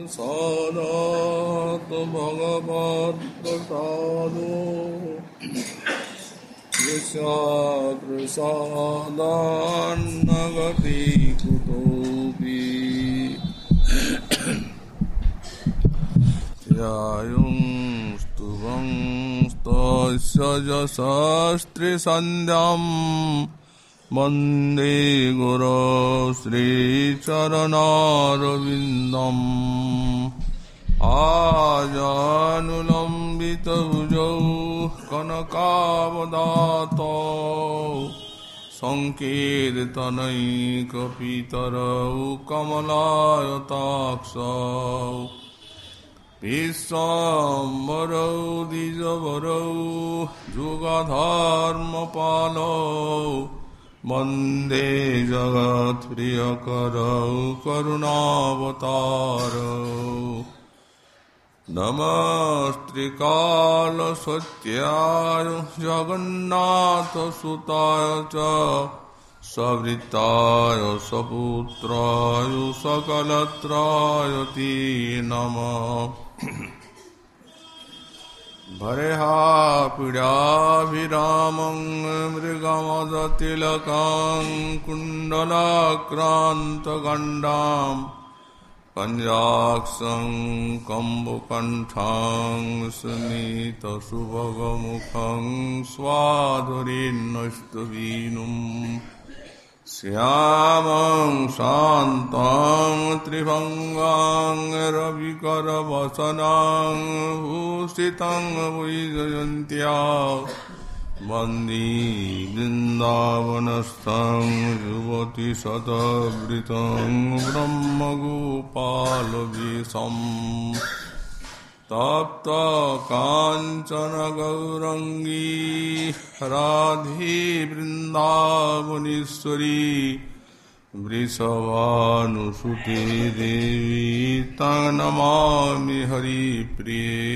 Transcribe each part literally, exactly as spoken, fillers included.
सादात भगवत्प्रसादो यस्याप्रसादान्न गति कुतोऽपि ध्यायंस्तु वंस्तस्य यशस्त्रिसन्ध्याम् वन्दे गुरो श्रीचरणारविन्दम् आजानुलम्बितभुजौ कनकावदातौ सङ्कीर्तनैकपितरौ कमलायताक्षौ विश्वाम्बरौ द्विजवरौ जुगधर्मपालौ वन्दे जगत्प्रियकरौ करुणावतारौ नमस्त्रिकालसत्याय जगन्नाथसुताय च सवृत्ताय सपुत्राय सकलत्राय ते नमः भरेहापीडाभिरामं मृगमदतिलकं कुण्डलाक्रान्तगण्डां पञ्चाक्षं कम्बुकण्ठं स्मितसुभगमुखं स्वाधुरीन्नस्तवीनुं श्यामं शान्तं त्रिभङ्गां रविकरवसनं भूषितं वैजयन्त्या वन्दे वृन्दावनस्थं युवतिशतवृतं ब्रह्मगोपालवेशम् तप्त काञ्चन गौरङ्गी राधे वृन्दावनेश्वरी वृषभानुसुते देवी तं नमामि हरिप्रिये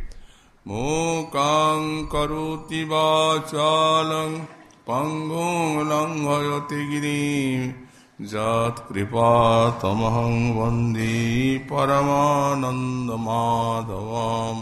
मूकां करोति वाचालं पङ्गुं लङ्घयति गिरिं यत्कृपातमहं वन्दे परमानन्दमाधवं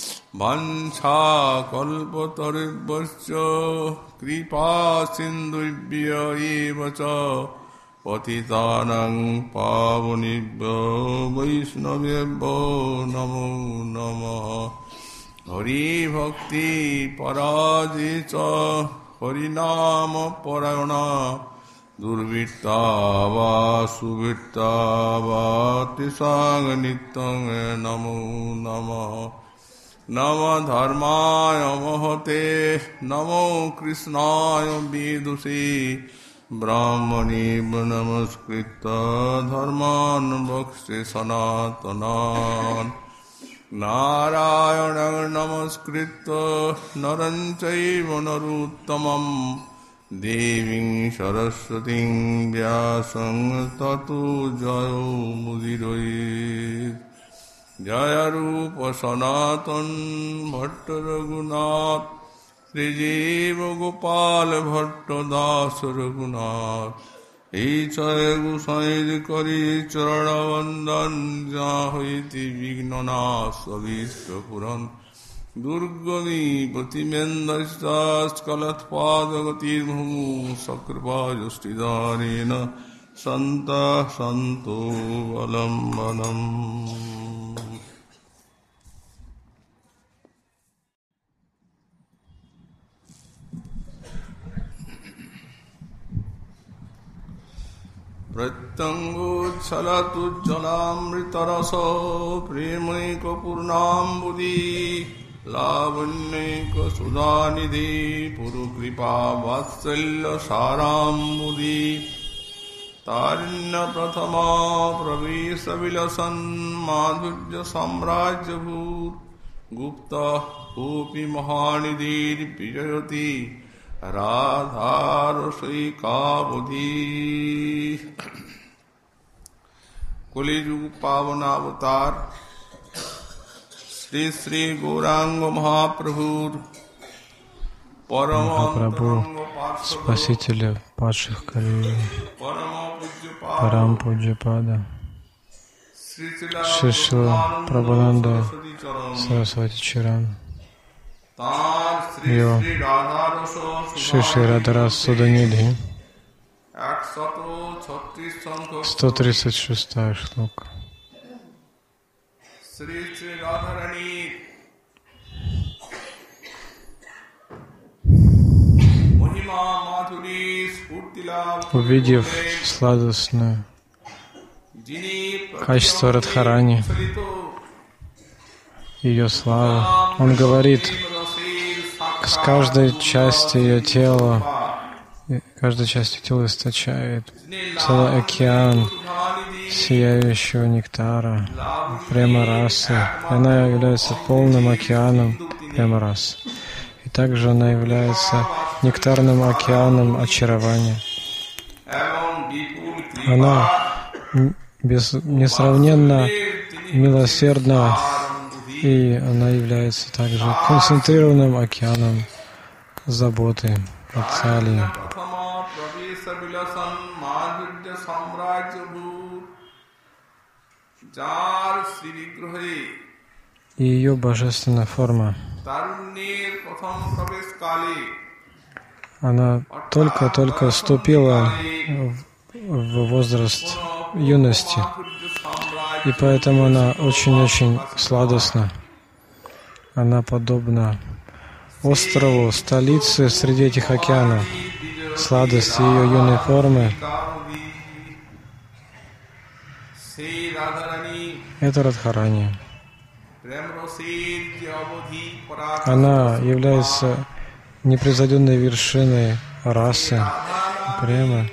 वञ्छाकल्पतरुभ्यश्च कृपासिन्धुभ्य एव च पतितानां पावनेभ्यो वैष्णवेभ्यो नमो नमः हरिभक्ति पराजे च हरिनाम परायणा दुर्वृत्ता वा सुवृत्ता वा तेषां नित्यं नमो नमः नमः धर्माय महते नमो कृष्णाय विदुषे ब्राह्मणे नमस्कृत्य धर्मान् वक्ष्ये सनातनान् नारायणं नमस्कृत्य नरं चैव नरोत्तमं देवीं सरस्वतीं व्यासं ततो जयो मुदीरये जय रूप सनातन भट्ट रघुनाथ श्रीजीव गोपाल भट्ट दास रघुनाथ ईश्वर गुसाई करी चरण वंदन जा होती विघ्ननाश अभीष्ट पुरन दुर्गमी प्रतिमेन्दस्कलत्पादगतिर्भूमु सकृपाजुष्टिदारेण सन्तः सन्तो वलम्बनम्। प्रत्यङ्गोच्छलतुज्जलामृतरसो प्रेमैकपूर्णाम्बुदी लावण्यैकसुधानिधि पुरुकृपा वात्सल्यसाराम्बुदी तारुण्यप्रथमा प्रवेशविलसन् माधुर्यसाम्राज्यभूत् गुप्तः कोऽपि महानिधिर्विजयति राधारसैकावधि। कलियुग पावनावतार श्री श्री गौरांग महाप्रभुर Махапрабху, спасителя падших Кали, Парам Пуджапада, Шри Шрила Прабхананда Сарасвати Чаран, его Шри Шри Радхарас Суданидхи, сто тридцать шестая шлока. Увидев сладостное качество Радхарани, ее славу, он говорит, с каждой части ее тела, каждой частью тела источает целый океан сияющего нектара, према-расы. Она является полным океаном према-расы. И также она является нектарным океаном очарования. Она без, несравненно милосердна, и она является также концентрированным океаном заботы о цели. И ее божественная форма, она только-только вступила в возраст юности, и поэтому она очень-очень сладостна. Она подобна острову, столице среди этих океанов. Сладость ее юной формы — это Радхарани. Она является непревзойденной вершиной расы, премы.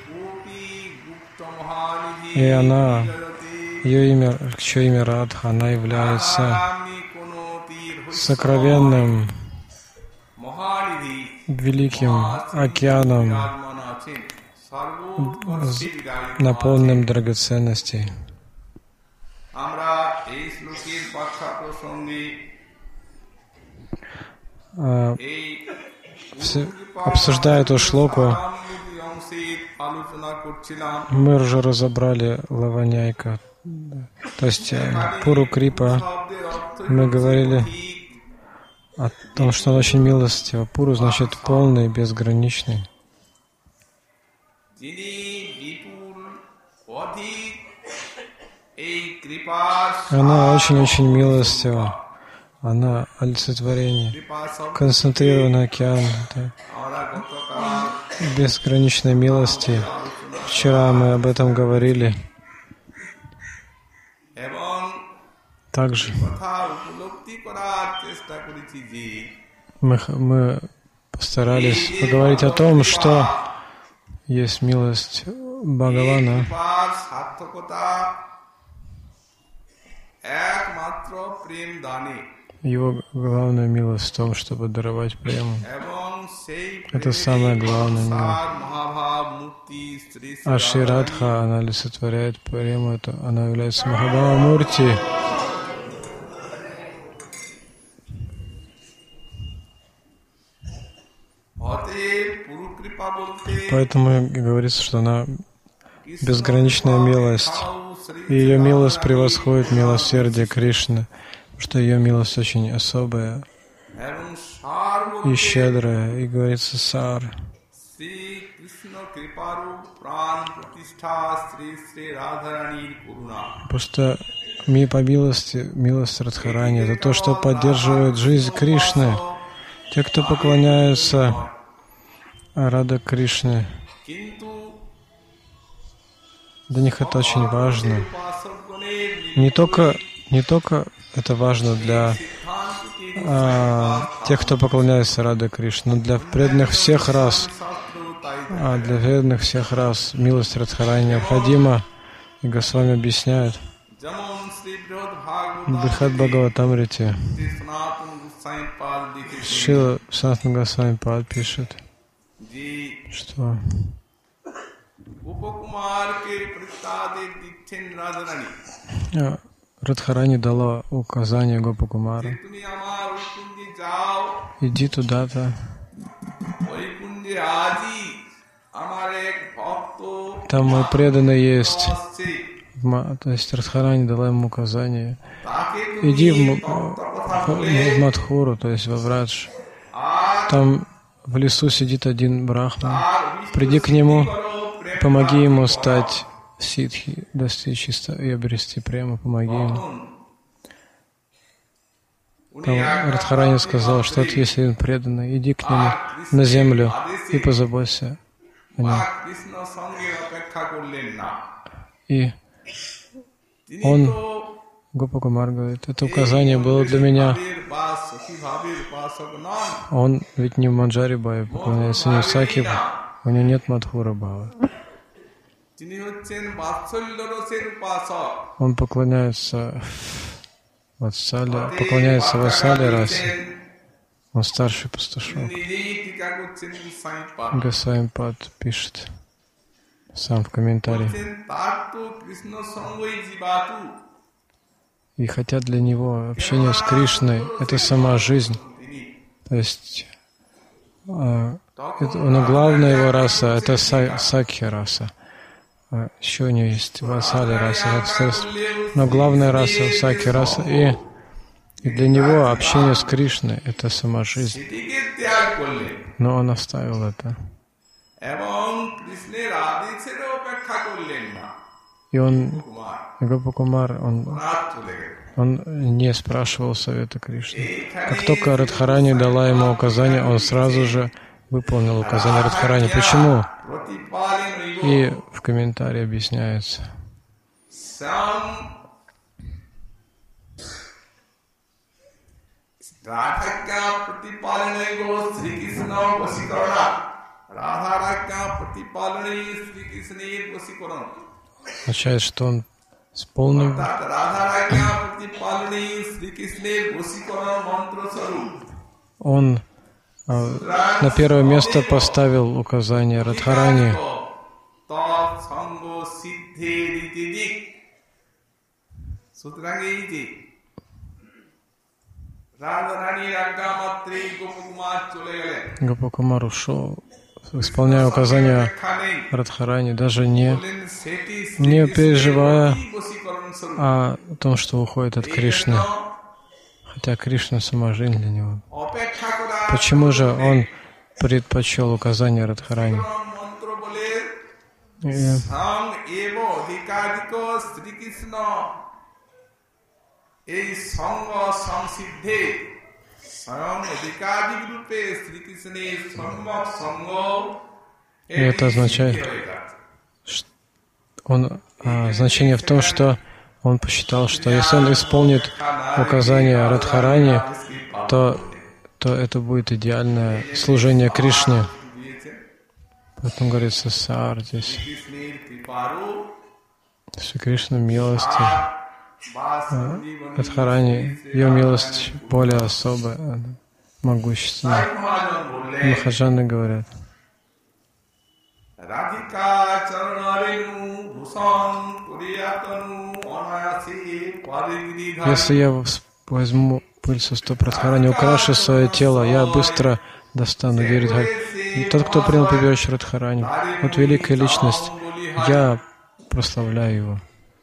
И она, ее имя, чье имя Радха, она является сокровенным, великим океаном, наполненным драгоценностей. Обсуждая эту шлоку, мы уже разобрали Лаваняйка, то есть Пуру Крипа. Мы говорили о том, что он очень милостив. Пуру значит полный, безграничный. Она очень-очень милостива. Она олицетворение, концентрированный океан, да, безграничной милости. Вчера мы об этом говорили. Также мы, мы постарались поговорить о том, что есть милость Бхагавана. Его главная милость в том, чтобы даровать прему. Это самая главная милость. А Шри Радха, она олицетворяет прему, это она является Махабхава Мурти. Поэтому говорится, что она безграничная милость. И ее милость превосходит милосердие Кришны, что ее милость очень особая и щедрая, и говорится сар. Просто ми по милости, милость Радхарани — это то, что поддерживает жизнь Кришны. Те, кто поклоняются Рада Кришне, для них это очень важно. Не только, не только это важно для а, тех, кто поклоняется Раде Кришне, но для преданных всех рас. А для преданных всех рас милость Радхарани необходима. И Госвами объясняет в Брихад Бхагаватамрите. Шрила Санатана Госвами Пад пишет, что Радхарани дала указание Гопакумару: иди туда-то, там мой преданный есть, То есть Радхарани дала ему указание: иди в, в, в Мадхуру, то есть во Врадж. Там в лесу сидит один брахман. Приди к нему, помоги ему стать ситхи, достичь и обрести прему, помоги ему. Там Радхарани сказал, что если он преданный, иди к нему на землю и позаботься о нем. И он, Гопа Кумар говорит, это указание было для меня. Он ведь не в Манджари Бхаве поклоняется, не в Саки, у него нет Мадхура Бхавы. Он поклоняется Ватсале, поклоняется Ватсале расе. Он старший пастушок. Госвамипад пишет сам в комментарии. И хотя для него общение с Кришной — это сама жизнь, то есть, э, это, но главная его раса — это са, Сакхи раса. А еще у него есть Васали раса, но главная раса — Сакхи раса. И, и для него общение с Кришной — это сама жизнь. Но он оставил это. И он, Гопа Кумар, он, он не спрашивал совета Кришны. Как только Радхарани дала ему указание, он сразу же выполнил указание Радхарани. Почему? И в комментарии объясняется. Означает, что он с полным он а, на первое место поставил указание Радхарани. Гопа Кумар ушел, исполняя указания Радхарани, даже не, не переживая о том, что уходит от Кришны. Хотя Кришна сама жизнь для него. Почему же он предпочел указания Радхарани? И И это означает, что он, а, значение в том, что он посчитал, что если он исполнит указания Радхарани, то, то это будет идеальное служение Кришне. Поэтому говорится Сар здесь. Шри Кришна милости. Радхарани, ее милость более особая, могущественная. Махаджаны говорят. Если я возьму пыль со стоп Радхарани, украшу свое тело, я быстро достану Гиридхари. И тот, кто принял прибежище Радхарани, вот великая личность, я прославляю его.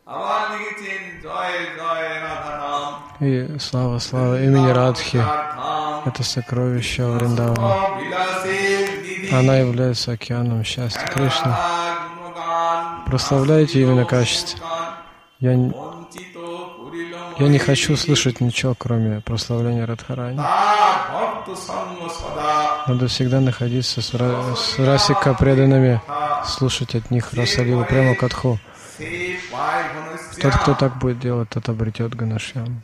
И слава, слава имени Радхи, это сокровище Вриндавана. Она является океаном счастья Кришны. Прославляйте именно качество. Я, я не хочу слышать ничего, кроме прославления Радхарани. Надо всегда находиться с, с расика преданными, слушать от них Расалилу, прямо катху. Тот, кто так будет делать, тот обретет Ганашьям.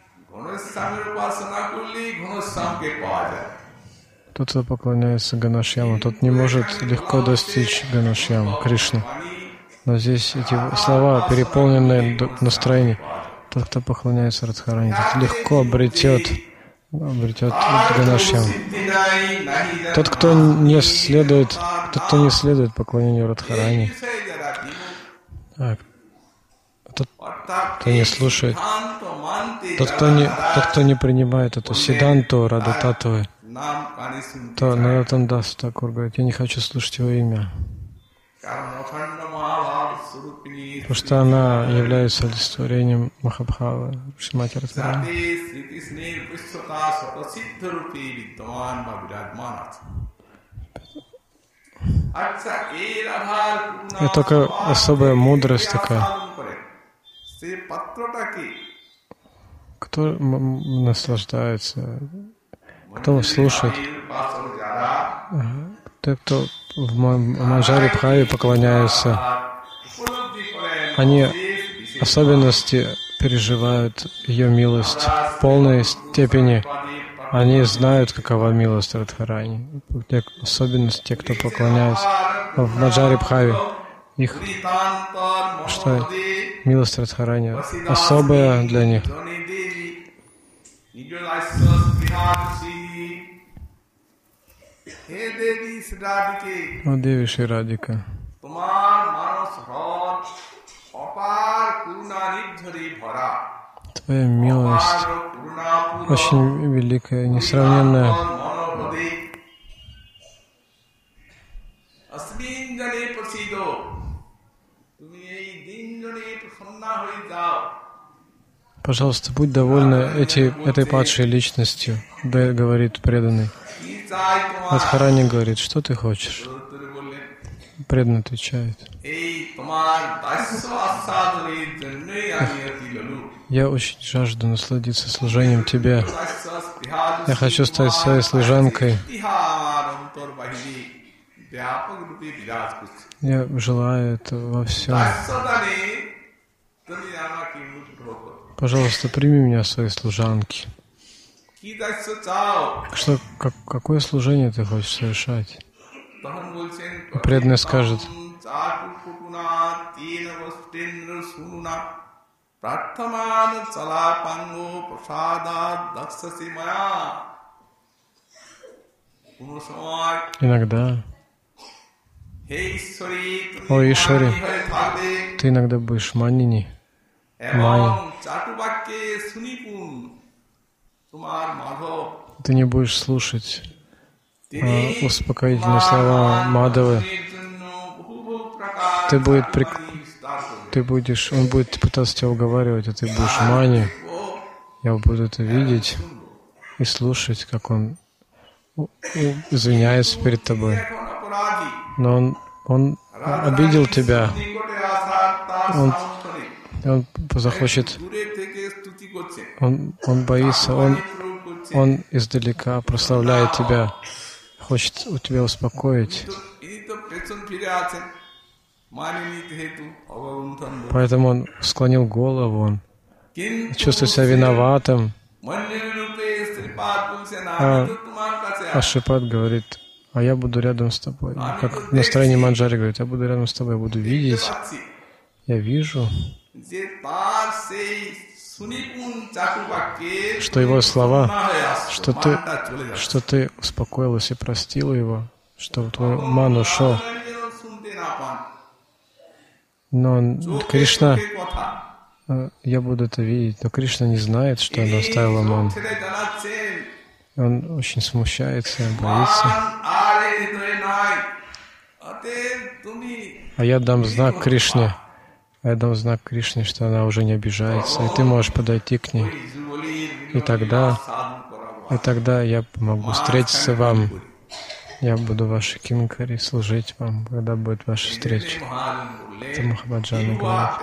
Тот, кто поклоняется Ганашьяму, тот не может легко достичь Ганашьяму, Кришны. Но здесь эти слова, переполненные настроением. Тот, кто поклоняется Радхарани, тот легко обретет, обретет Ганашьяму. Тот, кто не следует, тот, кто не следует поклонению Радхарани, а, тот, кто не слушает, тот, кто не, тот, кто не принимает эту Сиданту Радататвы, то Наротан Дас Такур говорит, я не хочу слушать его имя. потому что она является олицетворением Махабхавы, Шримати Радхарани. Это только особая мудрость такая. Кто наслаждается, кто слушает, те, кто в Манджари Бхаве поклоняются, они особенности переживают ее милость в полной степени. Они знают, какова милость Радхарани. Особенность те, кто поклоняется в Манджари Бхаве. Их, что милость Радхарани особая для них. О Деви Шри Радика, Твоя милость очень великая, несравненная. Пожалуйста, будь довольна эти, этой падшей личностью, да, говорит преданный. Радхарани говорит, что ты хочешь? Преданный отвечает. Я очень жажду насладиться служением Тебе. Я хочу стать своей служанкой. Я желаю это во всем. Пожалуйста, прими меня в свои служанки. Что, как, какое служение ты хочешь совершать? Преданный скажет, иногда, о Ишвари, ты иногда будешь манини, майя. Ты не будешь слушать а, успокоительные слова Мадавы. Ты, будет, ты будешь, он будет пытаться тебя уговаривать, а ты будешь мани. Я буду это видеть и слушать, как он извиняется перед тобой. Но он, он обидел тебя. Он, он захочет. Он, он боится, он, он издалека прославляет тебя, хочет у тебя успокоить. Поэтому он склонил голову, он чувствует себя виноватым. А, а Шрипад говорит, а я буду рядом с тобой. Как в настроении Манджари говорит, я буду рядом с тобой, я буду видеть, я вижу, что его слова, что ты, что ты успокоилась и простила его, что твой ман ушел. Но Кришна, я буду это видеть, но Кришна не знает, что она оставила ман. Он очень смущается, боится. А я дам знак Кришне. Я дам знак Кришне, что она уже не обижается, и ты можешь подойти к ней. И тогда, и тогда я могу встретиться вам. Я буду вашей кинкари, служить вам, когда будет ваша встреча. Это Махабаджана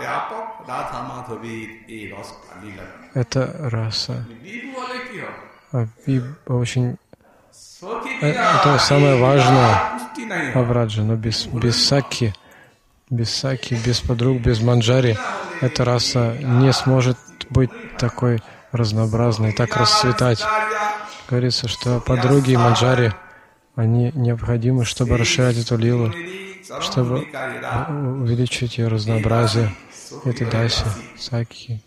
говорит. Это раса. А очень... Это самое важное в Радже, но без, без саки, без саки, без подруг, без манджари, эта раса не сможет быть такой разнообразной, так расцветать. Говорится, что подруги и манджари, они необходимы, чтобы расширять эту лилу, чтобы увеличить ее разнообразие. Это даси, саки,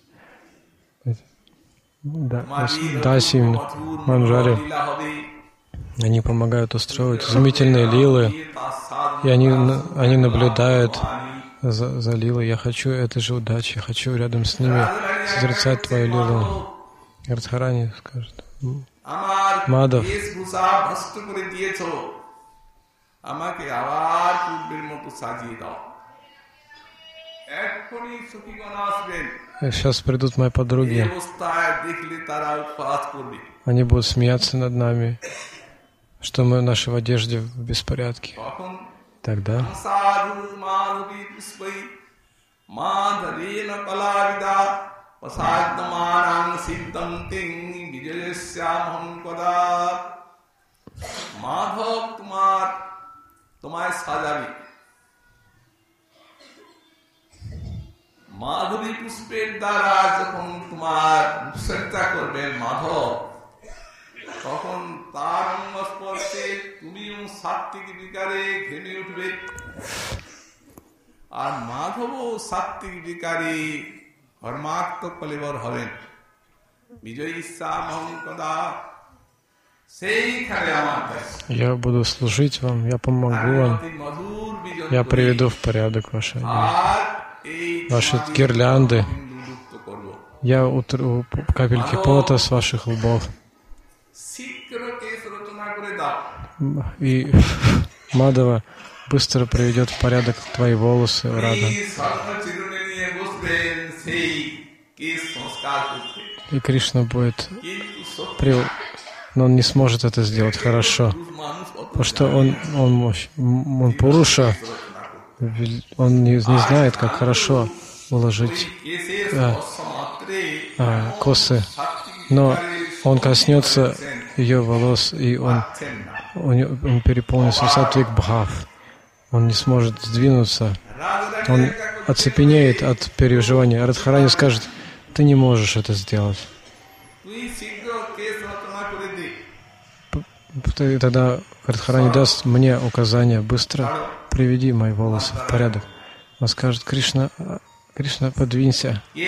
даси, манджари. Они помогают устроить изумительные лилы, и они, они наблюдают за, за лилой. Я хочу этой же удачи, я хочу рядом с ними созерцать твою лилу. Радхарани скажет, Мадав, এক্ষুনি সখীগণ আসবেন, И сейчас придут мои এই подруги. অবস্থায় দেখলে তারা উৎপাত করবে। Они будут смеяться над нами, что мы наши в одежде в беспорядке. তখন Тогда সাধু মাধবী পুষ্পৈ মাধবেন কলাবিদা প্রসাদমানাং সিদ্ধন্তিং বিজয়স্যামহং কদা। মাধব তোমার তোমায় সাজাবে, মাধবী পুষ্পের দ্বারা যখন তোমার রূপচর্চা করবেন মাধব, তখন তার অঙ্গ স্পর্শে তুমিও সাত্ত্বিক বিকারে ঘেমে উঠবে, আর মাধবও সাত্ত্বিক বিকারে ধর্মাত্ম কলেবর হবেন। বিজয়ী শ্যামহং কদা, সেইখানে আমার কাছে я буду служить вам, я помогу вам, মধুর বিজন я приведу в порядок ваши одежды. আর এই Ваши гирлянды, লুপ্ত করব। я утру капельки пота с ваших лбов. শীঘ্র কেশ রচনা করে দাও। И Мадава быстро приведет в порядок твои волосы, Рада. এই স্বর্ণচিরুনি নিয়ে босবেন সেই কেশ সংস্কার করতে, И Кришна будет, কিন্তু সত্য при... но он не сможет это сделать хорошо, মানুষ অত потому что он, он, мощь- он Пуруша, вел- он не, не знает, как хорошо уложить কেশের Да. স্পর্শ মাত্রে а, косы, но он коснется ее волос, и он, পাচ্ছেন না। у него, он переполнится сатвик бхав, он не сможет сдвинуться, он оцепенеет от переживания. Радхарани скажет: ты не можешь это сделать. তুই শীঘ্র কেশ রচনা করে দে। Ты- Тогда Радхарани даст мне указание: быстро приведи мои волосы в порядок. Он скажет: Кришна, а, Кришна, подвинься.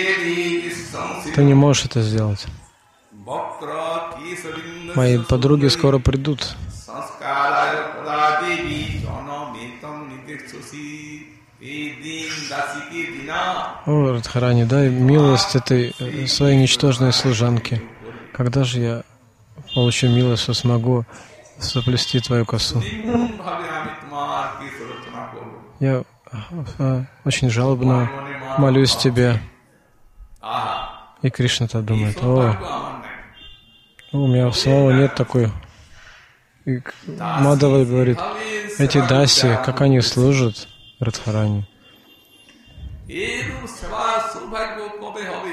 Ты не можешь это сделать. বক্র কেশবিন্দ Мои подруги скоро придут. সংস্কারায় পদাদেবী জনমেতং নিদেক্ষসি এই দিন দাসীকে দিনা। О, Радхарани, дай милость этой э, своей ничтожной служанке. Когда же я получу милость, что смогу заплести твою косу? নির্মমভাবে আমি তোমার কেশ রচনা করব। Я а, очень жалобно молюсь тебе. আহা, И Кришна-то এই думает: о, সৌভাগ্য আমার নাই। у меня самого нет такой. И к- Мадава говорит: эти даси, как они служат Радхарани. এরূপ সেবার সৌভাগ্য কবে হবে?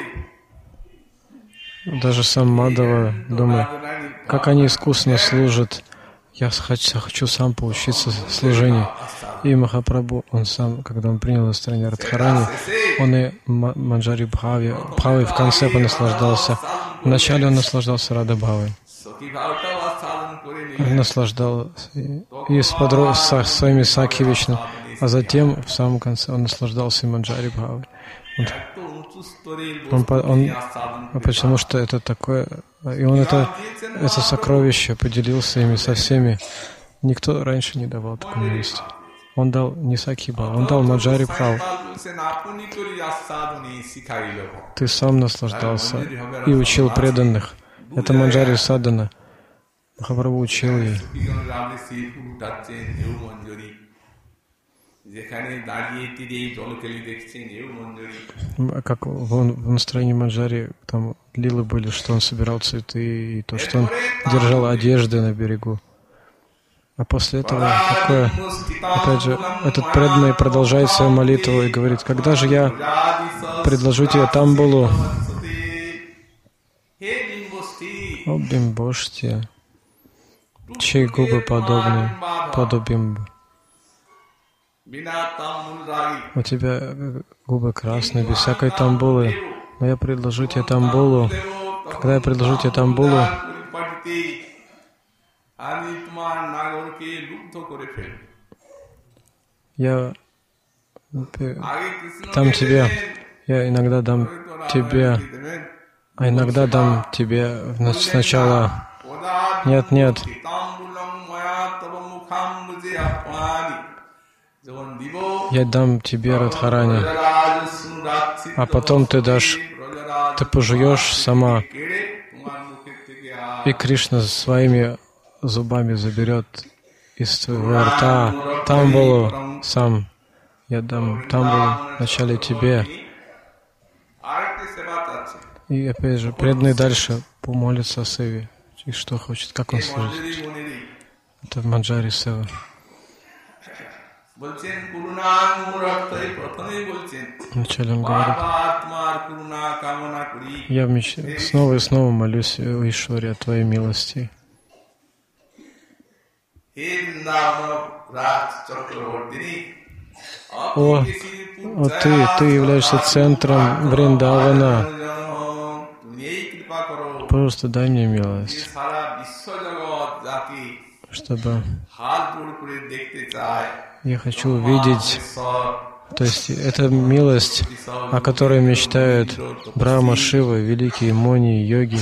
Даже сам Мадава думает, как они искусно служат. Я хочу, хочу сам поучиться служению. И Махапрабху, он сам, когда он принял настроение Радхарани, он и Ма- Манджари Бхави, Бхавой в конце понаслаждался. Вначале он наслаждался Рада Бхавой. সখী ভাবটাও আস্বাদন করে নিলেন। Он наслаждался и, и с подро- со своими Сакхи вечно, а затем в самом конце он наслаждался и Манджари Бхавой. Он, এত উঁচু স্তরের он, বস্তু по- он, তিনি আস্বাদন а потому что это такое, и он это, это сокровище поделился ими со всеми. Никто раньше не давал такой милости. Он дал не Сакхи Бхав, он дал Манджари Бхав. বলছেন, আপনি করি আস্বাদনে শিখাইল। Ты сам наслаждался и учил преданных. Это Манджари Садана. Махапрабху учил ей. সখীগণের আপনি সেই ফুল উঠাচ্ছেন, এও মঞ্জরি। যেখানে দাঁড়িয়ে তীরে জলকেলি দেখছেন, এও মঞ্জরি। М, Как он в настроении Манджари, там лилы были, что он собирал цветы, и то, что он держал одежды на берегу. А после этого такое, опять же, этот преданный продолжает свою молитву и говорит: когда же я предложу тебе тамбулу, হে বিম্বষ্টি, о бимбошти, чьи губы подобны подобимбу. বিনা তাম্বুল রাগী। У тебя э, губы красные, без всякой тамбулы. Но я предложу тебе тамбулу. Когда я предложу тебе тамбулу, পরিপাটিতে আমি তোমার নাগরকে লুব্ধ করে ফেলব। я э, আগে কৃষ্ণ дам тебе, я иногда дам тебе, দেবেন। а иногда дам тебе вна- сначала. Нет, нет. তাম্বুলং ময়া তব মুখাম্বুজে আপানি। যখন দিব Я дам тебе, Радхарани, ব্রজরাজ সুরাচ্ছি а потом ты дашь, ব্রজরাজ ты пожуешь сама, কেড়ে তোমার মুখের থেকে আর и Кришна своими зубами заберет из твоего рта тамбулу сам. я дам тамбу вначале тебе. И опять же, преданный дальше помолится о севе. И что хочет, как он служит. Это в Манджари Сева. Вначале он говорит, я меч... снова и снова молюсь о Ишваре, о Твоей милости. О, о ты, ты являешься центром Вриндавана. Просто дай мне милость, чтобы я хочу увидеть, то есть это милость, о которой мечтают Брахма, Шива, великие муни, йоги,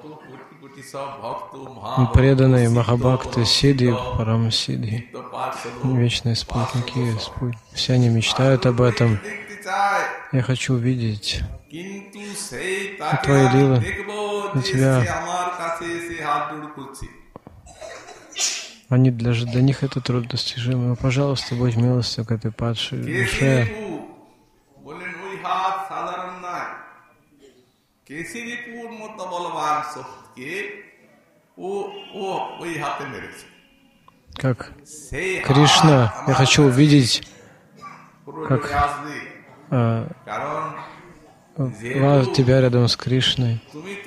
преданные Махабхакты, Сиддхи, Парамсиддхи, вечные спутники, спут... все они мечтают об этом. Я хочу увидеть Твои лилы, и Тебя. Они для, для них это труднодостижимо. Но, пожалуйста, будь милостив к этой падшей душе. Как Кришна, я хочу увидеть, как а, вас, тебя рядом с Кришной.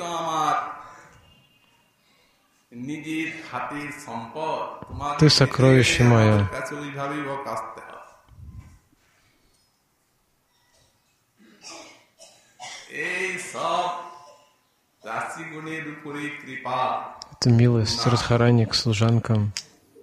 Ты сокровище мое. Это милость Радхарани к служанкам.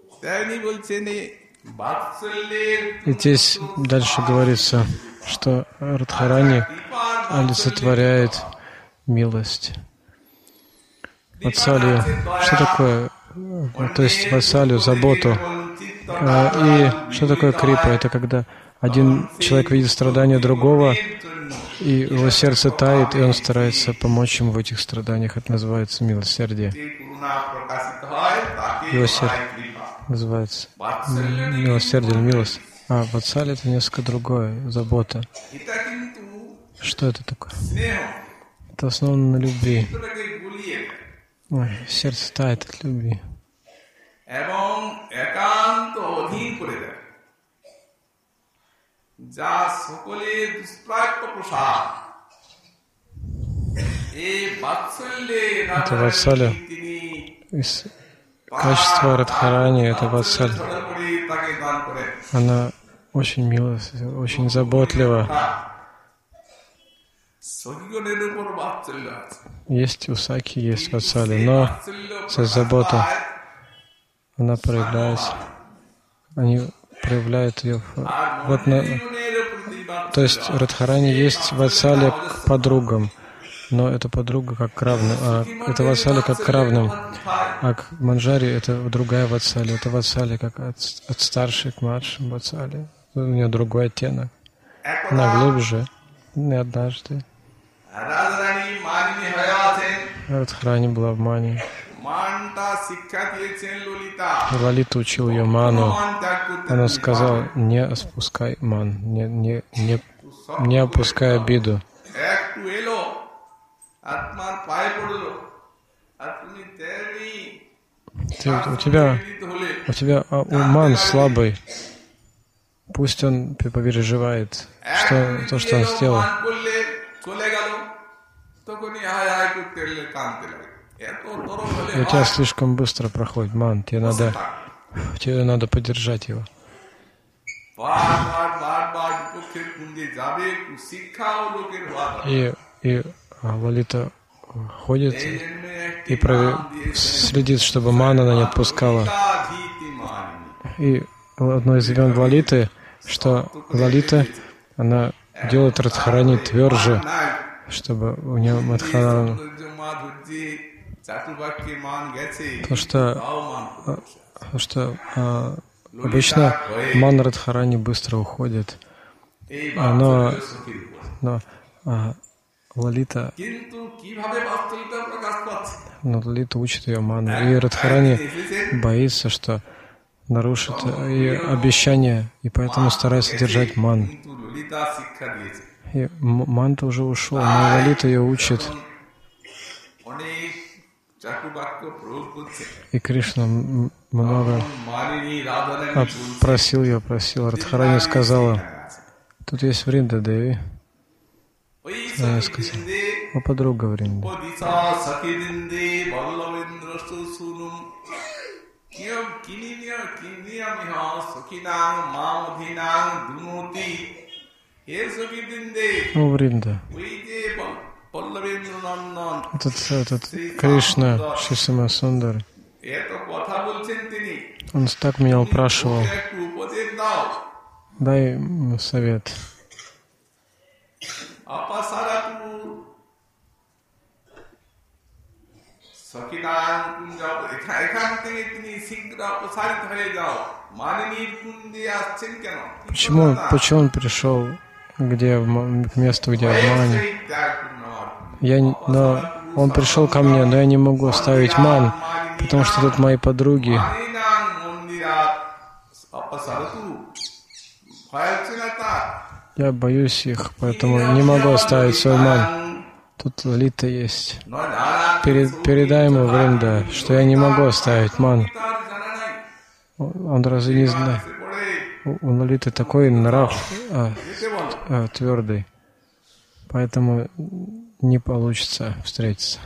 И здесь дальше говорится, что Радхарани олицетворяет милость. Ватсалию. Что такое? То есть ватсалию, заботу. И что такое крипа? Это когда один человек видит страдания другого, и его сердце тает, и он старается помочь ему в этих страданиях. Это называется милосердие. Его сердце называется милосердие или милость. А ватсалия — это несколько другое, забота. Что это такое? Это основано на любви. Ой, сердце тает от любви. Это ватсалия. Из качества Радхарани — это ватсалия. Она очень милая, очень заботлива. Есть у Саки, есть ватсалия, но со заботой она проявляется. Они проявляют ее. Вот на, то есть Радхарани есть ватсалия к подругам, но это подруга как к равным, а это ватсалия как к равным, а к Манджари это другая ватсалия, это ватсалия как от, от старшей к младшим ватсалия. У нее другой оттенок, она глубже, не однажды. Радхарани была в мане. Лалита учил ее ману. Она сказала: не спускай ман, не, не, не, не опускай обиду. Ты, у тебя, у тебя ман слабый. Пусть он попереживает, что то, что он сделал. У тебя слишком быстро проходит ман, тебе надо, тебе надо поддержать его. И, и Лалита ходит и провер... следит, чтобы мана она не отпускала. И одно из имен Лалиты, что Лалита, она делает Радхарани тверже, чтобы у нее Мадхарана. Потому что, потому что а, обычно ман Радхарани быстро уходит, но, но а, Лалита, но Лалита учит ее ману, и Радхарани боится, что нарушит и обещание, и поэтому старается держать ман. И ман-то уже ушел, но Лалита ее учит. И Кришна много просил ее, просил. Радхарани сказала, тут есть Вринда Деви. Я сказала, о, подруга Вринда. О, Вринда. Этот, этот Кришна, Шисама Сундар, он так меня упрашивал, дай совет. Почему, почему он пришел где, к месту, где в Мане? Я, но он пришел ко мне, но я не могу оставить Ман, потому что тут мои подруги. Я боюсь их, поэтому не могу оставить свой Ман. Тут Лалита есть. Перед, передай ему, Вринда, что я не могу оставить Ман. Он разве не знает? У Лалиты такой нрав а, а, твердый, поэтому не получится встретиться.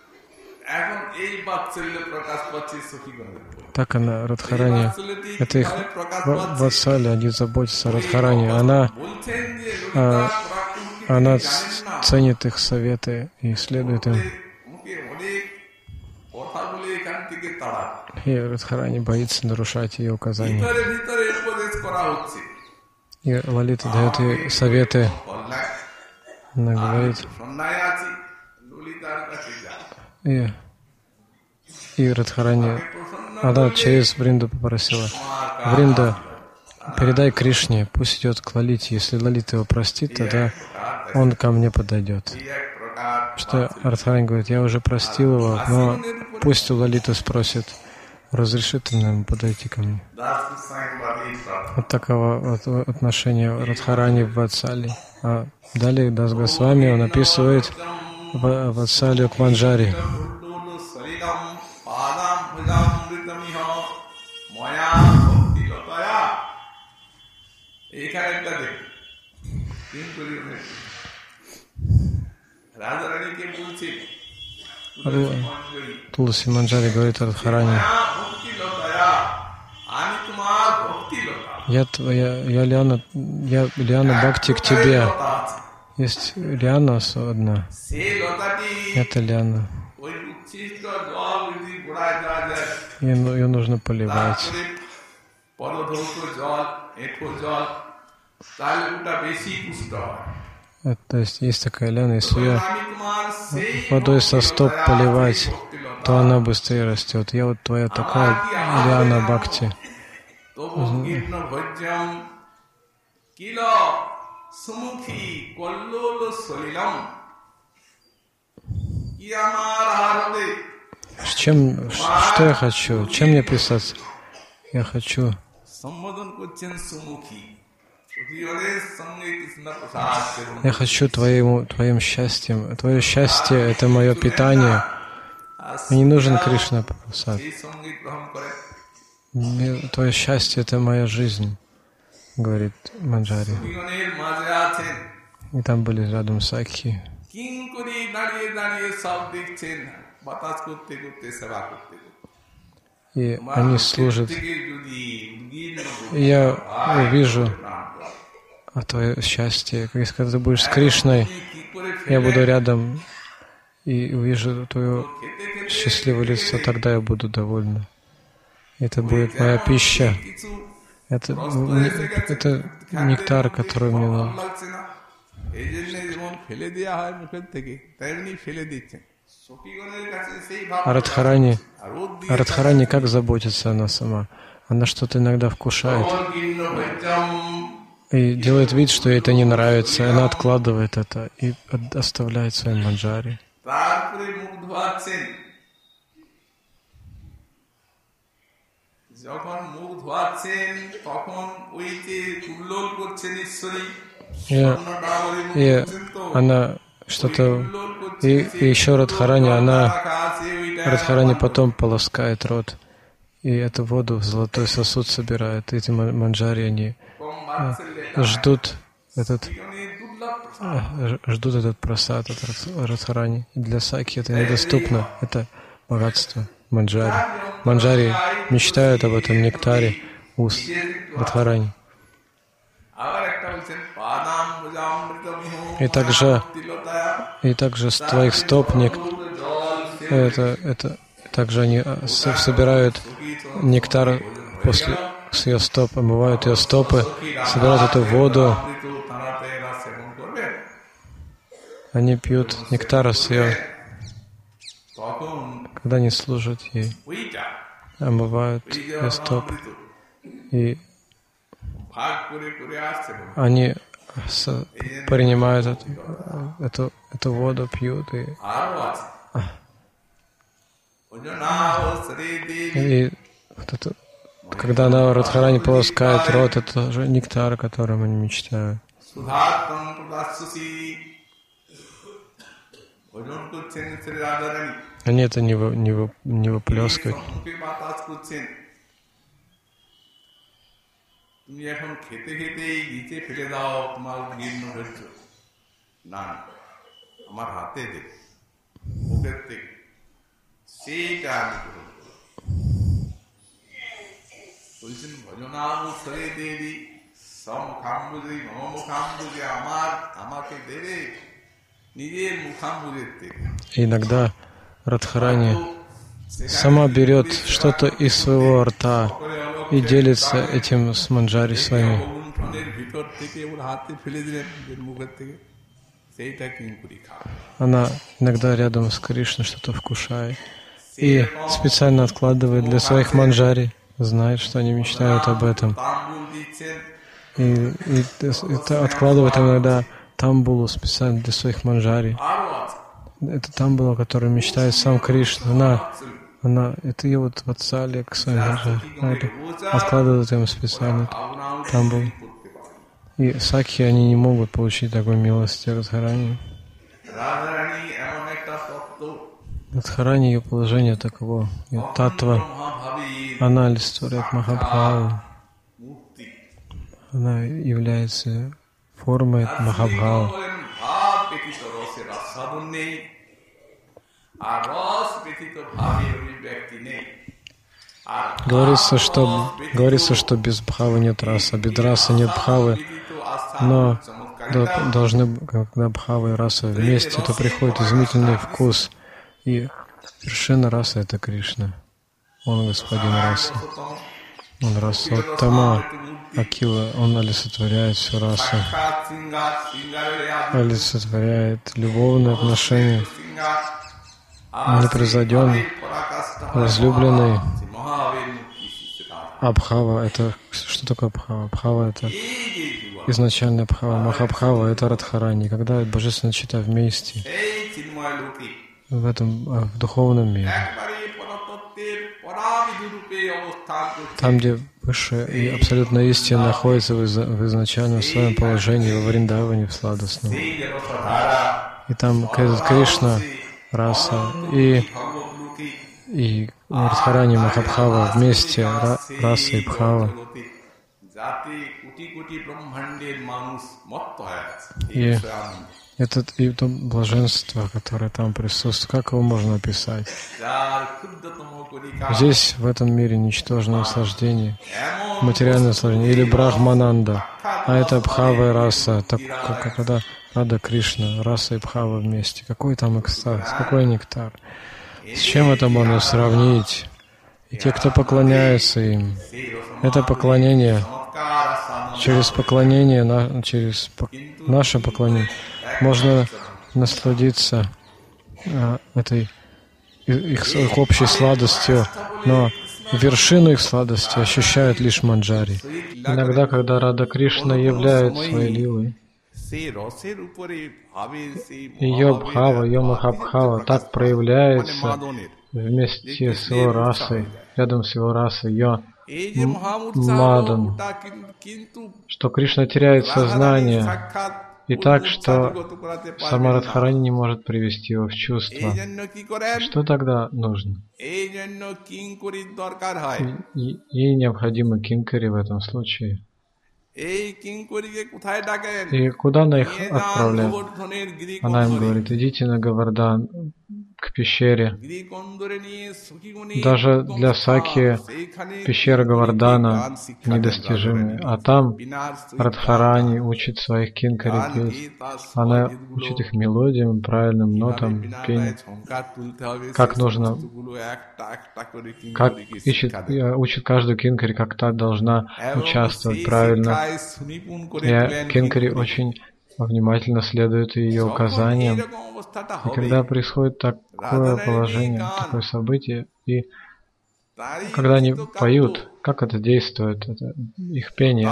Так она, Радхарани, это их ватсалия, они заботятся о Радхарани. Она, а, она ценит их советы и следует им. И Радхарани боится нарушать ее указания. И Лалита дает ей советы. Она говорит, и, и Радхарани, она через Вринду попросила, Вринда, передай Кришне, пусть идет к Лалите. Если Лалита его простит, тогда он ко мне подойдет. Что Радхарани говорит, я уже простил его, но пусть у Лалиты спросит, разрешит он ему подойти ко мне. Вот такого отношения Радхарани в Ватсали. А далее Дас Госвами он описывает Ватсалию к Манджари. Туласи Манджари говорит Радхарани, я твоя, я Лиана, я Лиана Бхакти к тебе. Есть Лиана одна. Это Лиана. Ее, ее нужно поливать. Это, то есть есть такая Лиана, если ее водой со стоп поливать, то она быстрее растет. Я вот твоя такая Лиана Бхакти. С чем, что я хочу? Чем мне писаться? Я хочу. Я хочу твоему, твоим счастьем. Твое счастье — это мое питание. Мне не нужен Кришна Прасад. Твое счастье — это моя жизнь, говорит Манджари. И там были рядом сакхи. И они служат. И я увижу твое счастье. Когда ты будешь с Кришной, я буду рядом и увижу твое счастливое лицо, тогда я буду довольна. Это будет моя пища. Это, это нектар, который мне надо. А Радхарани, а Радхарани как заботится она сама? Она что-то иногда вкушает и делает вид, что ей это не нравится. Она откладывает это и оставляет своим Манджари. И, и она что-то... И, и еще Радхарани, она... Радхарани потом полоскает рот. И эту воду в золотой сосуд собирает. Эти манджари, они ждут этот... ждут этот прасад от Радхарани. Для Сакхи это недоступно. Это богатство манджари. Манджари мечтают об этом нектаре уст Радхарани. И также, и также с твоих стоп нек... это, это, также они собирают нектар после с ее стоп, омывают ее стопы, собирают эту воду. Они пьют нектар с ее, когда они служат ей, омывают ее стоп. И они с, принимают эту, эту, эту воду, пьют. И, и вот это, когда она Радхарани полоскает рот, это уже нектар, о котором они мечтают. Они это не, вы, не, вы, не выплескивают. তুমি এখন খেতে খেতেই নিচে ফেলে দাও তোমার জীর্ণ হচ্ছে না আমার হাতে দে মুখের থেকে সেইটা আমি করব বলছেন ভজনানুসরে দেবী সমুখাম্বুজি মমুখাম্বুজি আমার আমাকে দেবে নিজের মুখাম্বুজের থেকে иногда Радхарани сама берет что-то из своего рта и делится этим с манджари своими. Она иногда рядом с Кришной что-то вкушает и специально откладывает для своих манджари, знает, что они мечтают об этом. И, и, и откладывает иногда тамбулу специально для своих манджари. Это тамбула, которую мечтает сам Кришна. Она Она, это ее вот ватсалия к своим манджари. Откладывают им специально тамбул. И сакхи, они не могут получить такой милости Радхарани. Радхарани, ее положение таково. Ее татва, она олицетворяет Махабхаву. Она является формой Махабхавы. Говорится, что, говорится, что без бхавы нет раса, без расы нет бхавы, но должны, когда бхава и раса вместе, то приходит изумительный вкус, и вершина расы — это Кришна. Он господин расы. Он раса Уттама, Акила, он олицетворяет всю расу, олицетворяет любовные отношения. Непревзойденный, возлюбленный. Абхава — это... Что такое Абхава? Абхава — это изначальная Абхава. Махабхава — это Радхарани. Когда божественная чита вместе, в этом, в духовном мире, там, где высшая и абсолютная истина находится в изначальном своем положении, во Вриндаване, в сладостном. И там Кришна, раса и, и Радхарани, Махабхава вместе, ра, раса и Бхава. И это, и то блаженство, которое там присутствует, как его можно описать? Здесь, в этом мире, ничтожное наслаждение, материальное наслаждение, или Брахмананда, а это Бхава и раса, так, как, когда Рада Кришна, раса и Бхава вместе. Какой там экстаз, какой нектар? С чем это можно сравнить? И те, кто поклоняется им, это поклонение, через поклонение, через наше поклонение, можно насладиться а, этой их, их общей сладостью, но вершину их сладости ощущают лишь манджари. Иногда, когда Рада Кришна являет своей лилой, ее бхава, ее махабхава так проявляется вместе с его расой, рядом с его расой, ее Мадан, что Кришна теряет сознание, и так, что сама Радхарани не может привести его в чувство. Что тогда нужно? Ей необходимы кинкари в этом случае. И куда она их отправляет? Она им говорит: идите на Говардан, к пещере. Даже для Саки пещера Говардана недостижимы. А там Радхарани учит своих кинкари петь. Она учит их мелодиям, правильным нотам, пению. Как нужно, как ищет, учит каждую кинкари, как та должна участвовать правильно. И кинкари очень внимательно следует ее указаниям. И когда происходит такое положение, такое событие, и когда они поют, как это действует, это их пение.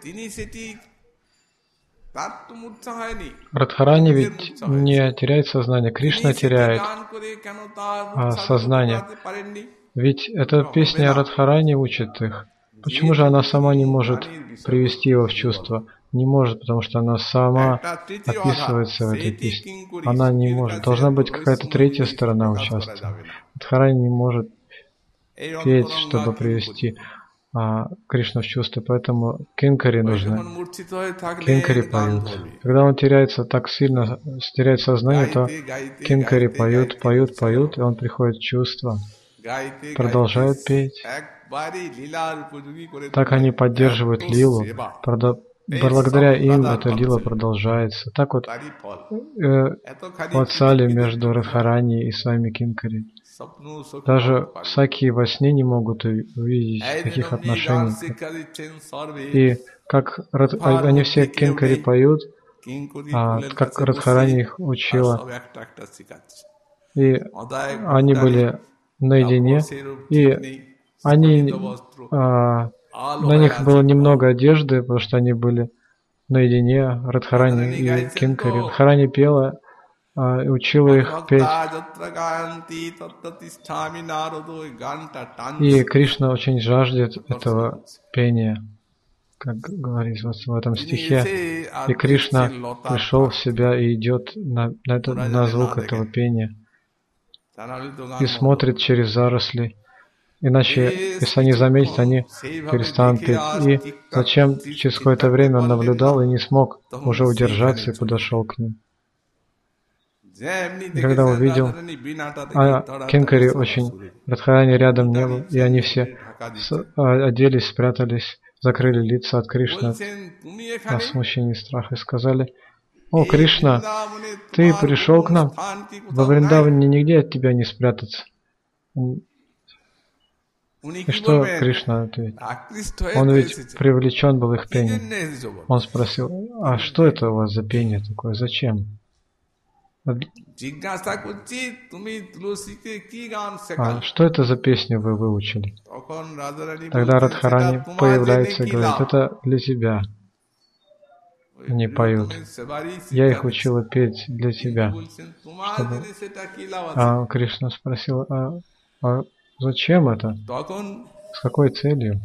Радхарани ведь не теряет сознание, Кришна теряет а, сознание. Ведь эта песня Радхарани учит их. Почему же она сама не может привести его в чувство? Не может, потому что она сама описывается в этой песне. Она не может. Должна быть какая-то третья сторона участвовать. Радхарани не может петь, чтобы привести а, Кришну в чувство, поэтому кинкари нужны. Кинкари поют. Когда он теряется так сильно, теряет сознание, то кинкари поют, поют, поют, и он приходит в чувство. Продолжают петь. Так они поддерживают лилу. Благодаря им эта лила продолжается. Так вот, э, ватсали между Радхарани и своими кинкари. Даже Саки во сне не могут увидеть таких отношений. И как они все кинкари поют, а, как Радхарани их учила. И они были наедине, и они, а, на них было немного одежды, потому что они были наедине, Радхарани и кинкари. Радхарани пела, а, учила их петь. И Кришна очень жаждет этого пения, как говорится в этом стихе. И Кришна пришел в себя и идет на, на, это, на звук этого пения. И смотрит через заросли. Иначе, если они заметят, они перестанут петь. И зачем через какое-то время он наблюдал и не смог уже удержаться и подошел к ним. И когда увидел, а кинкари очень, Радхарани рядом не было, и они все оделись, спрятались, закрыли лица от Кришны от смущения и страха и сказали: «О, Кришна, ты пришел к нам, во Вриндаване нигде от тебя не спрятаться». И что Кришна ответил? Он ведь привлечен был их пением. Он спросил: а что это у вас за пение такое? Зачем? А что это за песню вы выучили? Тогда Радхарани появляется и говорит: это для тебя. Они поют. Я их учила петь для тебя. Чтобы... А Кришна спросил: а, а зачем это? С какой целью?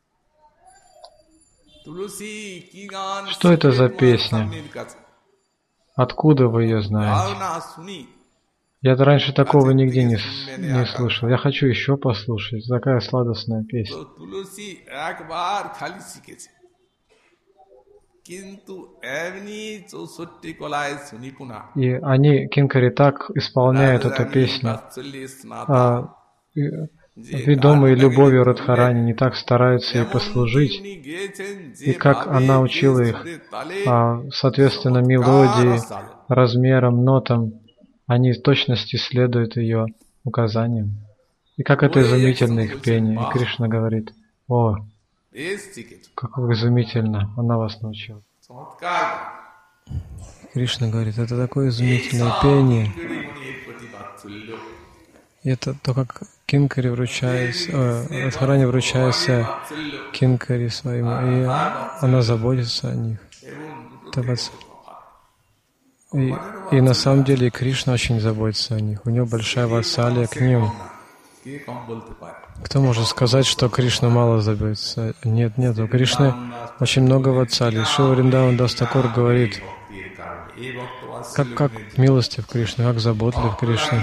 Что это за песня? Откуда вы ее знаете? Я раньше такого нигде не, не слышал. Я хочу еще послушать. Такая сладостная песня. И они, кинкари, так исполняют эту песню. А, ведомые любовью Радхарани, не так стараются ей послужить. И как она учила их, а, соответственно, мелодии, размерам, нотам, они в точности следуют ее указаниям. И как это изумительно их пение. И Кришна говорит: о, как изумительно, она вас научила. Кришна говорит: это такое изумительное пение. И это то, как кинкари вручается, э, Радхарани вручается кинкари своим, и она заботится о них. И, и на самом деле Кришна очень заботится о них. У него большая ватсалия к ним. Кто может сказать, что Кришна мало заботится? Нет, нет, у Кришны очень много ватсалий. Шрила Вриндаван Дас Такур говорит, как, как милостив Кришна, как заботлив Кришна.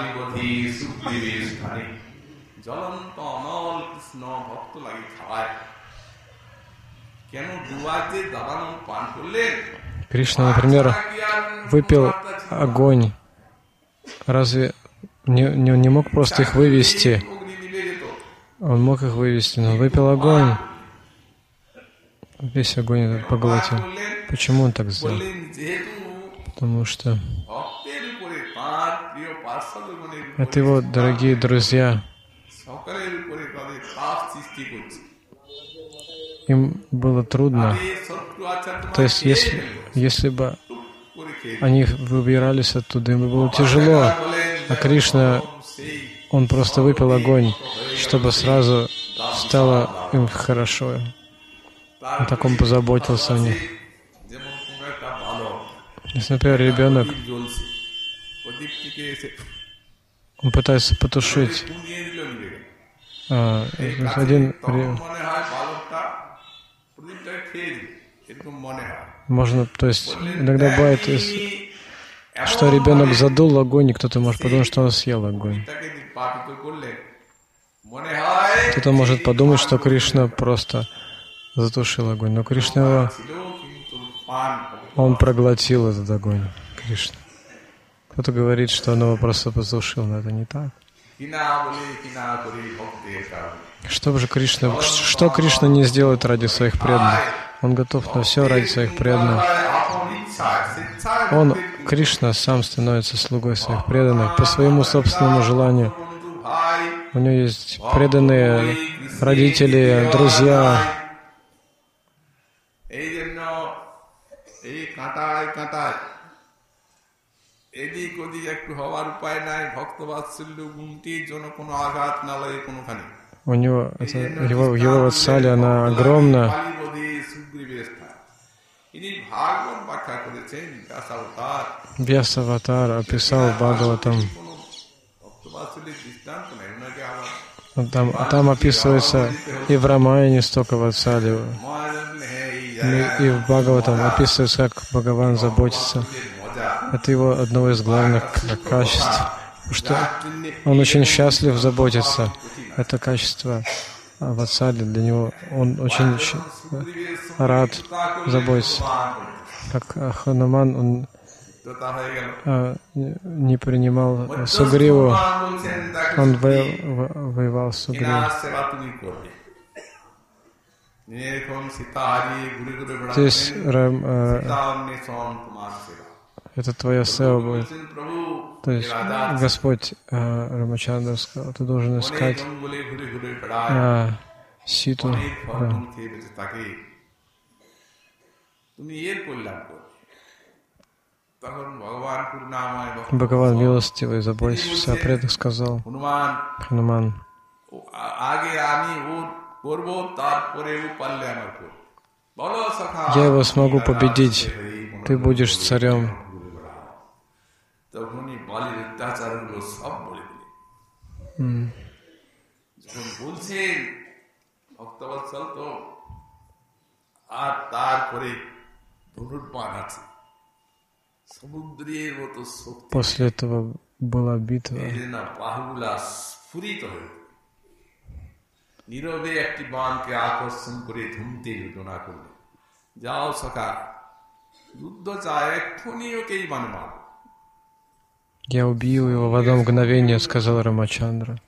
Кришна, например, выпил огонь. Разве не, не, не мог просто их вывести? Он мог их вывести, но выпил огонь. Весь огонь этот поглотил. Почему он так сделал? Потому что это его дорогие друзья. Им было трудно. То есть, если, если бы они выбирались оттуда, им было тяжело. А Кришна, он просто выпил огонь, чтобы сразу стало им хорошо. И так он позаботился о них. Если, например, ребенок, он пытается потушить а, один... Можно, то есть, иногда бывает, что ребенок задул огонь, и кто-то может подумать, что он съел огонь. Кто-то может подумать, что Кришна просто затушил огонь, но Кришна его, он проглотил этот огонь, Кришна. Кто-то говорит, что он его просто потушил, но это не так. Что же Кришна, что Кришна не сделает ради своих преданных? Он готов на все ради своих преданных. Он, Кришна, сам становится слугой своих преданных по своему собственному желанию. У него есть преданные родители, друзья. У него, это, его, его ватсалия, она огромна. Вьясаватар описал Бхагаватам. Там, там описывается и в Рамаяне столько ватсалий, и в Бхагаватам описывается, как Бхагаван заботится. Это его одно из главных качеств, что он очень счастлив заботиться. Это качество ватсали для него. Он очень рад заботиться. Как Хануман, он а, не принимал Сугриву, он во, воевал с Сугривой. Здесь это твоя сева будет. То есть Господь э, Рамачандра сказал, ты должен искать э, Ситу. Да. Бхагаван милостивый, заботься о преданных, сказал Хануман. Я его смогу победить, ты будешь царем. Mm. После этого была битва. Я убью его в одно мгновение, сказал Рамачандра.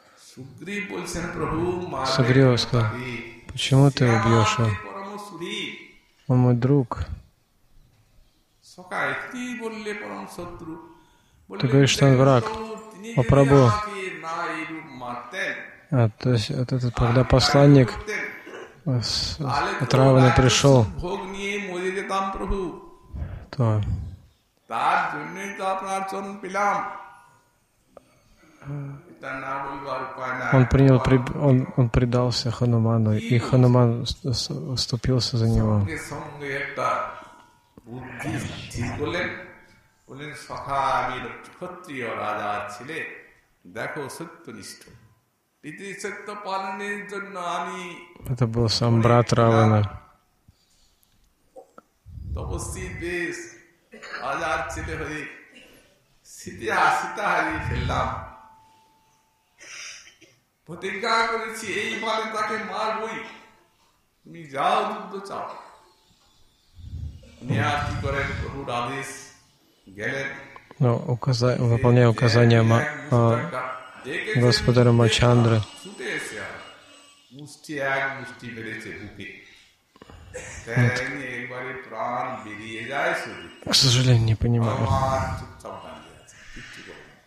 Сугрива сказал, почему ты убьешь его? Он мой друг. Ты говоришь, что он враг. О, Прабху. А, то есть, вот этот, когда посланник с, от Равана пришел, то он принял, он, он предался Хануману, и Хануман вступился за него. দেখো সত্যনিষ্ঠ পিতৃ সত্য পালনের জন্য আমি Это был сам брат Равана. তপস্বীর বেশ রাজার ছেলে হয়ে সীতা সীতা হারিয়ে ফেললাম। প্রতিজ্ঞা করেছি এই বলে তাকে মারবই, তুমি যাও যুদ্ধ চাও। উনি আর কি করেন, প্রভুর আদেশ গেলেন। Но указа- выполняя указания Ма- а, Господа Рамачандры, ছুটে এসে আর মুষ্টি এক মুষ্টি মেরেছে বুকে, একবারে প্রাণ বেরিয়ে যায় শরীর। к сожалению, не понимаю. ভগবান চুপচাপ দাঁড়িয়ে আছে, কিচ্ছু করে না।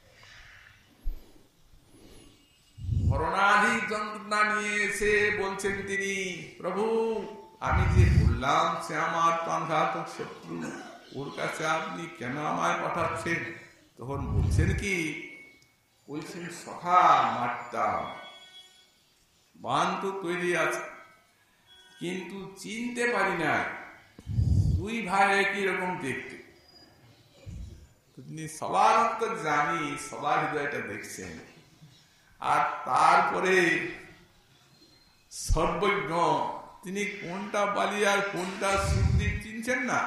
মরণাধিক যন্ত্রণা নিয়ে এসে বলছেন তিনি, প্রভু আমি যে বললাম সে আমার প্রাণঘাতক শত্রু, ওর কাছে আপনি কেন আমায় পাঠাচ্ছেন? তখন বলছেন কি, বলছেন সখা মারতাম, বান তো তৈরি আছে, কিন্তু চিনতে পারি না দুই ভাই একই রকম দেখতে। তিনি সবার অন্তর জানি, সবার হৃদয়টা দেখছেন, আর তারপরে সর্বজ্ঞ তিনি কোনটা বালি আর কোনটা সুন্দর চিনছেন না।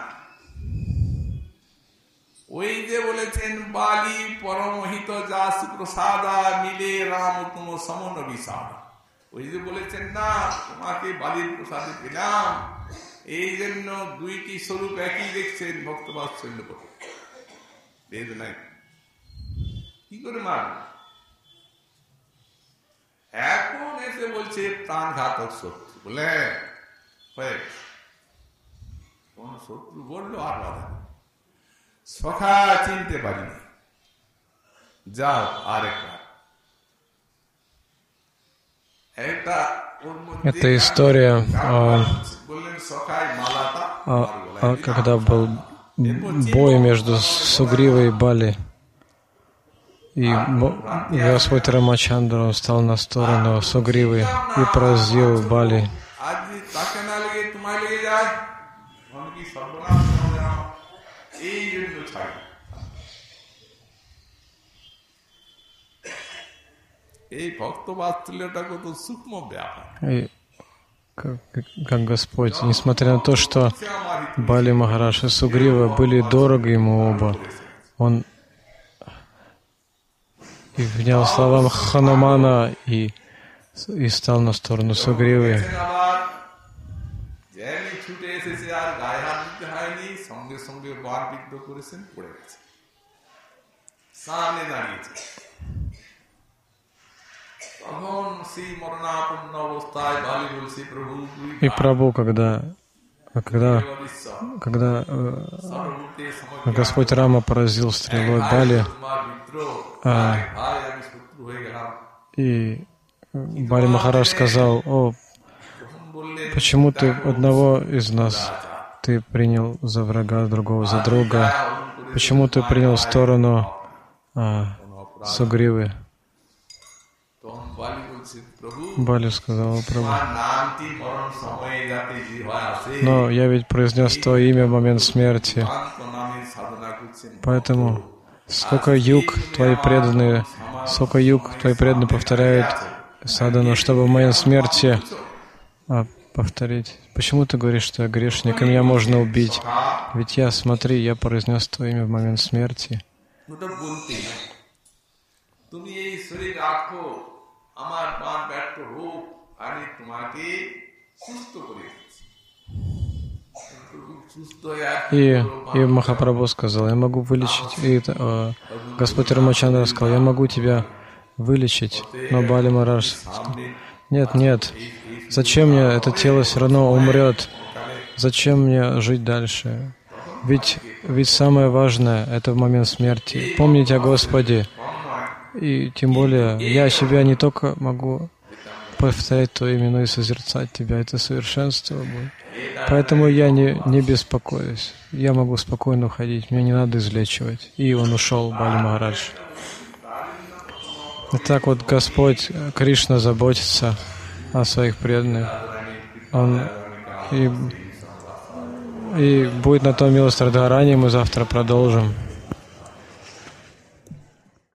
ওই যে বলেছেন বালি পরমহিত যা সুপ্রসাদা মিলে রাম তুম সমন বিষাদ, ওই যে বলেছেন না তোমাকে বালির প্রসাদে পেলাম, এই জন্য দুইটি স্বরূপ একই দেখছেন ভক্তবাৎসল্য করে বেদ নাই। কি করে মার এখন এসে বলছে প্রাণঘাতক শত্রু, বলে হয়ে কোন শত্রু বললো আর বাধা, সখা চিনতে পারিনি, যাও আরেকবার। Это история, а, а, когда был бой между Сугривой и Бали. И Господь Рамачандра встал на сторону Сугривы и поразил Бали. И как, как Господь, несмотря на то, что Бали Махарадж и Сугрива были дороги ему оба, он и внял словам Ханумана и, и стал на сторону Сугривы. И Прабху, когда, когда, когда э, Господь Рама поразил стрелой Бали, а, и Бали Махарадж сказал: «О, почему ты одного из нас ты принял за врага, другого за друга? Почему ты принял сторону а, Сугривы?» Бали сказал: «Прабху, но я ведь произнес твое имя в момент смерти, поэтому сколько юг твои преданные, сколько юг твои преданные повторяют садану, чтобы в момент смерти а, повторить. Почему ты говоришь, что я грешник, и меня можно убить? Ведь я, смотри, я произнес твое имя в момент смерти». আমার প্রাণ ব্যর্থ হোক, আমি তোমাকে সুস্থ করে И, и Махапрабху сказал: «Я могу вылечить». И это, э, Господь Рамачандра сказал: «Я могу тебя вылечить». Но Бали Махарадж сказал: «Нет, нет, зачем мне это тело все равно умрет? Зачем мне жить дальше? Ведь, ведь самое важное — это в момент смерти. Помнить о Господе. И тем более я себя не только могу повторять Твое имя, но и созерцать Тебя. Это совершенство будет. Поэтому я не, не беспокоюсь. Я могу спокойно уходить. Мне не надо излечивать». И он ушел, Бали Махарадж. И так вот Господь Кришна заботится о своих преданных. Он и, и будет на том милость Радхарани. Мы завтра продолжим.